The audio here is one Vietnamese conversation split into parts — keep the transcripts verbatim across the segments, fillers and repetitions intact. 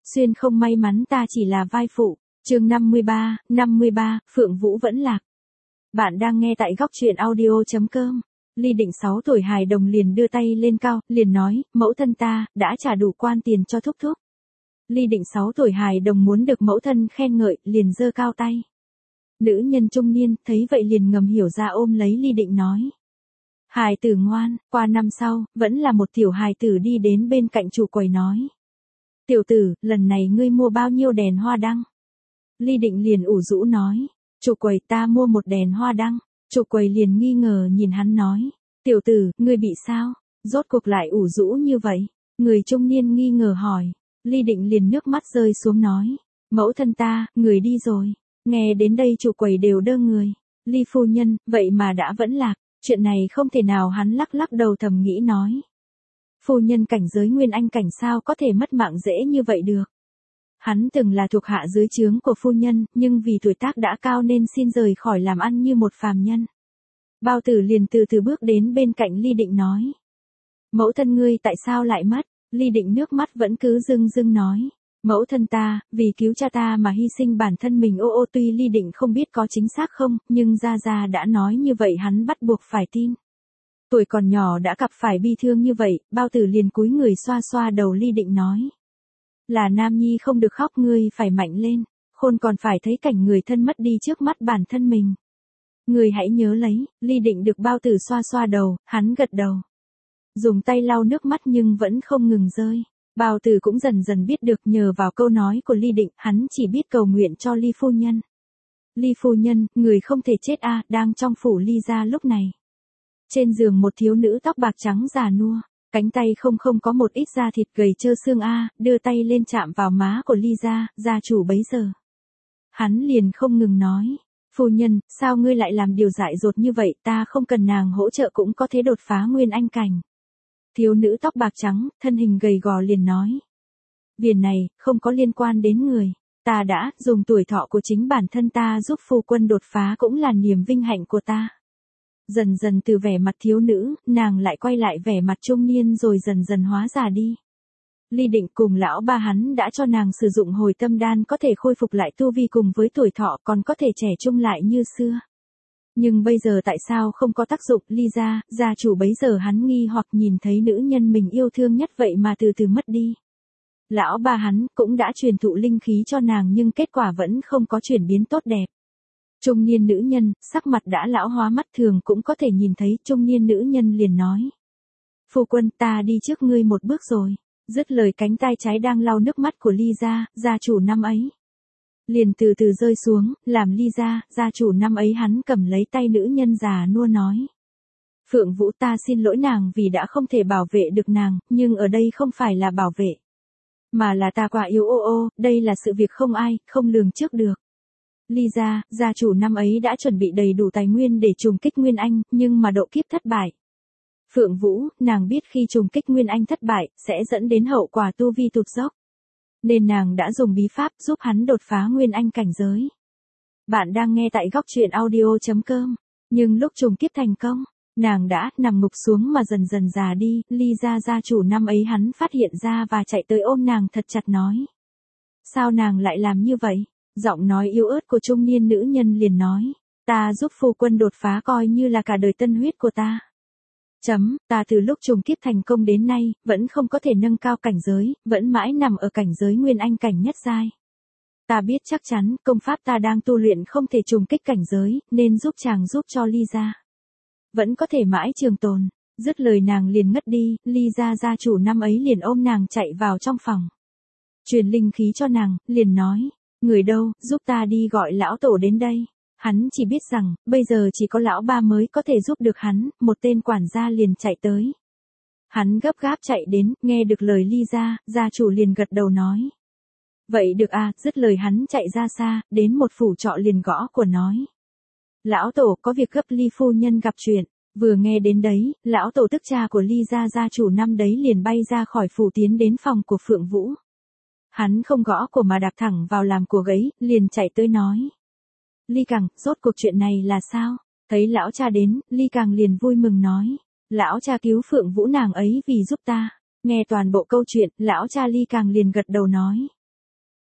Xuyên không may mắn ta chỉ là vai phụ. Chương năm mươi ba, năm mươi ba, Phượng Vũ vẫn lạc. Bạn đang nghe tại góc truyện audio chấm com. Ly Định sáu tuổi hài đồng liền đưa tay lên cao, liền nói, mẫu thân ta, đã trả đủ quan tiền cho thúc thúc. Ly Định sáu tuổi hài đồng muốn được mẫu thân khen ngợi, liền giơ cao tay. Nữ nhân trung niên, thấy vậy liền ngầm hiểu ra ôm lấy Ly Định nói. Hài tử ngoan, qua năm sau, vẫn là một tiểu hài tử đi đến bên cạnh chủ quầy nói. Tiểu tử, lần này ngươi mua bao nhiêu đèn hoa đăng? Ly Định liền ủ rũ nói. Chủ quầy ta mua một đèn hoa đăng. Chủ quầy liền nghi ngờ nhìn hắn nói. Tiểu tử, ngươi bị sao? Rốt cuộc lại ủ rũ như vậy. Người trung niên nghi ngờ hỏi. Ly Định liền nước mắt rơi xuống nói. Mẫu thân ta, người đi rồi. Nghe đến đây chủ quầy đều đơ người. Ly phu nhân, vậy mà đã vẫn lạc. Chuyện này không thể nào, hắn lắc lắc đầu thầm nghĩ nói. Phu nhân cảnh giới nguyên anh cảnh sao có thể mất mạng dễ như vậy được. Hắn từng là thuộc hạ dưới trướng của phu nhân, nhưng vì tuổi tác đã cao nên xin rời khỏi làm ăn như một phàm nhân. Bao Tử liền từ từ bước đến bên cạnh Ly Định nói. Mẫu thân ngươi tại sao lại mất? Ly Định nước mắt vẫn cứ rưng rưng nói. Mẫu thân ta, vì cứu cha ta mà hy sinh bản thân mình. Ô ô tuy Ly Định không biết có chính xác không, nhưng Gia Gia đã nói như vậy hắn bắt buộc phải tin. Tuổi còn nhỏ đã gặp phải bi thương như vậy, Bao Tử liền cúi người xoa xoa đầu Ly Định nói. Là nam nhi không được khóc, ngươi phải mạnh lên, khôn còn phải thấy cảnh người thân mất đi trước mắt bản thân mình. Ngươi hãy nhớ lấy. Ly Định được Bao Tử xoa xoa đầu, hắn gật đầu. Dùng tay lau nước mắt nhưng vẫn không ngừng rơi. Bao Tử cũng dần dần biết được nhờ vào câu nói của Ly Định, hắn chỉ biết cầu nguyện cho Ly phu nhân. Ly phu nhân, người không thể chết a, đang trong phủ Ly gia lúc này. Trên giường một thiếu nữ tóc bạc trắng già nua, cánh tay không không có một ít da thịt gầy trơ xương a, đưa tay lên chạm vào má của Ly gia, gia chủ bấy giờ. Hắn liền không ngừng nói, phu nhân, sao ngươi lại làm điều dại dột như vậy, ta không cần nàng hỗ trợ cũng có thể đột phá nguyên anh cảnh. Thiếu nữ tóc bạc trắng, thân hình gầy gò liền nói. Việc này, không có liên quan đến người, ta đã dùng tuổi thọ của chính bản thân ta giúp phu quân đột phá cũng là niềm vinh hạnh của ta. Dần dần từ vẻ mặt thiếu nữ, nàng lại quay lại vẻ mặt trung niên rồi dần dần hóa già đi. Ly Định cùng lão ba hắn đã cho nàng sử dụng hồi tâm đan có thể khôi phục lại tu vi cùng với tuổi thọ còn có thể trẻ trung lại như xưa. Nhưng bây giờ tại sao không có tác dụng? Ly gia, gia chủ bấy giờ hắn nghi hoặc nhìn thấy nữ nhân mình yêu thương nhất vậy mà từ từ mất đi. Lão ba hắn cũng đã truyền thụ linh khí cho nàng nhưng kết quả vẫn không có chuyển biến tốt đẹp. Trung niên nữ nhân, sắc mặt đã lão hóa mắt thường cũng có thể nhìn thấy. Trung niên nữ nhân liền nói. Phu quân, ta đi trước ngươi một bước rồi. Dứt lời cánh tay trái đang lau nước mắt của Ly gia, gia chủ năm ấy. Liền từ từ rơi xuống, làm Ly gia, gia chủ năm ấy hắn cầm lấy tay nữ nhân già nua nói. Phượng Vũ, ta xin lỗi nàng vì đã không thể bảo vệ được nàng, nhưng ở đây không phải là bảo vệ. Mà là ta quá yếu ô ô, đây là sự việc không ai, không lường trước được. Ly gia, gia chủ năm ấy đã chuẩn bị đầy đủ tài nguyên để trùng kích Nguyên Anh, nhưng mà độ kiếp thất bại. Phượng Vũ, nàng biết khi trùng kích Nguyên Anh thất bại, sẽ dẫn đến hậu quả tu vi tụt dốc. Nên nàng đã dùng bí pháp giúp hắn đột phá Nguyên Anh cảnh giới. Bạn đang nghe tại góc truyện audio chấm com. Nhưng lúc trùng kiếp thành công, nàng đã nằm ngục xuống mà dần dần già đi. Ly gia gia chủ năm ấy hắn phát hiện ra và chạy tới ôm nàng thật chặt nói. Sao nàng lại làm như vậy? Giọng nói yếu ớt của trung niên nữ nhân liền nói. Ta giúp phu quân đột phá coi như là cả đời tân huyết của ta. Chấm, ta từ lúc trùng kiếp thành công đến nay, vẫn không có thể nâng cao cảnh giới, vẫn mãi nằm ở cảnh giới Nguyên Anh cảnh nhất giai. Ta biết chắc chắn, công pháp ta đang tu luyện không thể trùng kích cảnh giới, nên giúp chàng giúp cho Ly gia. Vẫn có thể mãi trường tồn. Dứt lời nàng liền ngất đi, Ly gia gia chủ năm ấy liền ôm nàng chạy vào trong phòng. Truyền linh khí cho nàng, liền nói, người đâu, giúp ta đi gọi lão tổ đến đây. Hắn chỉ biết rằng, bây giờ chỉ có lão ba mới có thể giúp được hắn, một tên quản gia liền chạy tới. Hắn gấp gáp chạy đến, nghe được lời Ly gia, gia chủ liền gật đầu nói. Vậy được à, dứt lời hắn chạy ra xa, đến một phủ trọ liền gõ của nói. Lão tổ có việc gấp, Ly phu nhân gặp chuyện. Vừa nghe đến đấy, lão tổ tức cha của Ly gia gia chủ năm đấy liền bay ra khỏi phủ tiến đến phòng của Phượng Vũ. Hắn không gõ của mà đạp thẳng vào làm của gấy, liền chạy tới nói. Ly Càng, rốt cuộc chuyện này là sao? Thấy lão cha đến, Ly Càng liền vui mừng nói. Lão cha cứu Phượng Vũ nàng ấy vì giúp ta. Nghe toàn bộ câu chuyện, lão cha Ly Càng liền gật đầu nói.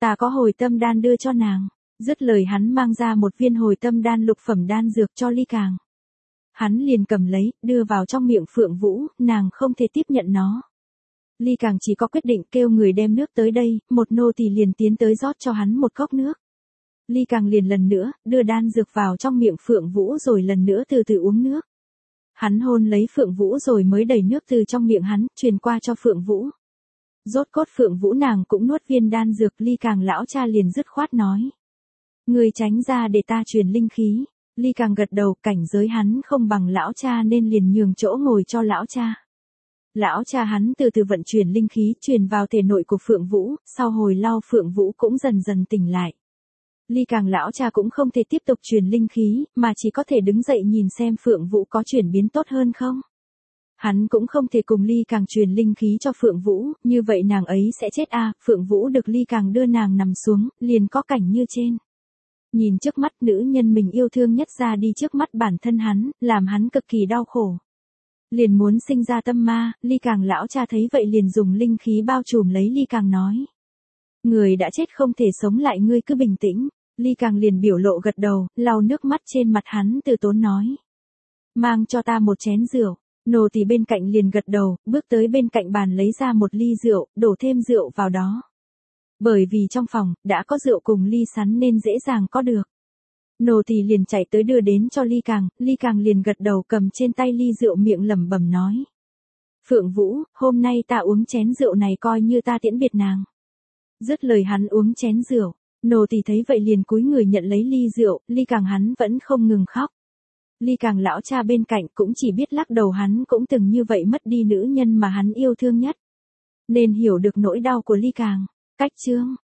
Ta có hồi tâm đan đưa cho nàng. Dứt lời hắn mang ra một viên hồi tâm đan lục phẩm đan dược cho Ly Càng. Hắn liền cầm lấy, đưa vào trong miệng Phượng Vũ, nàng không thể tiếp nhận nó. Ly Càng chỉ có quyết định kêu người đem nước tới đây, một nô tỳ liền tiến tới rót cho hắn một cốc nước. Ly Càng liền lần nữa, đưa đan dược vào trong miệng Phượng Vũ rồi lần nữa từ từ uống nước. Hắn hôn lấy Phượng Vũ rồi mới đẩy nước từ trong miệng hắn, truyền qua cho Phượng Vũ. Rốt cốt Phượng Vũ nàng cũng nuốt viên đan dược. Ly Càng lão cha liền dứt khoát nói. Người tránh ra để ta truyền linh khí. Ly Càng gật đầu, cảnh giới hắn không bằng lão cha nên liền nhường chỗ ngồi cho lão cha. Lão cha hắn từ từ vận chuyển linh khí truyền vào thể nội của Phượng Vũ, sau hồi lâu Phượng Vũ cũng dần dần tỉnh lại. Ly Càng lão cha cũng không thể tiếp tục truyền linh khí, mà chỉ có thể đứng dậy nhìn xem Phượng Vũ có chuyển biến tốt hơn không. Hắn cũng không thể cùng Ly Càng truyền linh khí cho Phượng Vũ, như vậy nàng ấy sẽ chết à. Phượng Vũ được Ly Càng đưa nàng nằm xuống, liền có cảnh như trên. Nhìn trước mắt nữ nhân mình yêu thương nhất ra đi trước mắt bản thân hắn, làm hắn cực kỳ đau khổ. Liền muốn sinh ra tâm ma. Ly Càng lão cha thấy vậy liền dùng linh khí bao trùm lấy Ly Càng nói. Người đã chết không thể sống lại, ngươi cứ bình tĩnh. Ly Càng liền biểu lộ gật đầu, lau nước mắt trên mặt hắn từ tốn nói. Mang cho ta một chén rượu. Nô tỳ bên cạnh liền gật đầu, bước tới bên cạnh bàn lấy ra một ly rượu, đổ thêm rượu vào đó. Bởi vì trong phòng, đã có rượu cùng ly sắn nên dễ dàng có được. Nô tỳ liền chạy tới đưa đến cho Ly Càng, Ly Càng liền gật đầu cầm trên tay ly rượu miệng lẩm bẩm nói. Phượng Vũ, hôm nay ta uống chén rượu này coi như ta tiễn biệt nàng. Dứt lời hắn uống chén rượu, nô tỳ thấy vậy liền cúi người nhận lấy ly rượu, Ly Càng hắn vẫn không ngừng khóc. Ly Càng lão cha bên cạnh cũng chỉ biết lắc đầu, hắn cũng từng như vậy mất đi nữ nhân mà hắn yêu thương nhất. Nên hiểu được nỗi đau của Ly Càng. Cách chương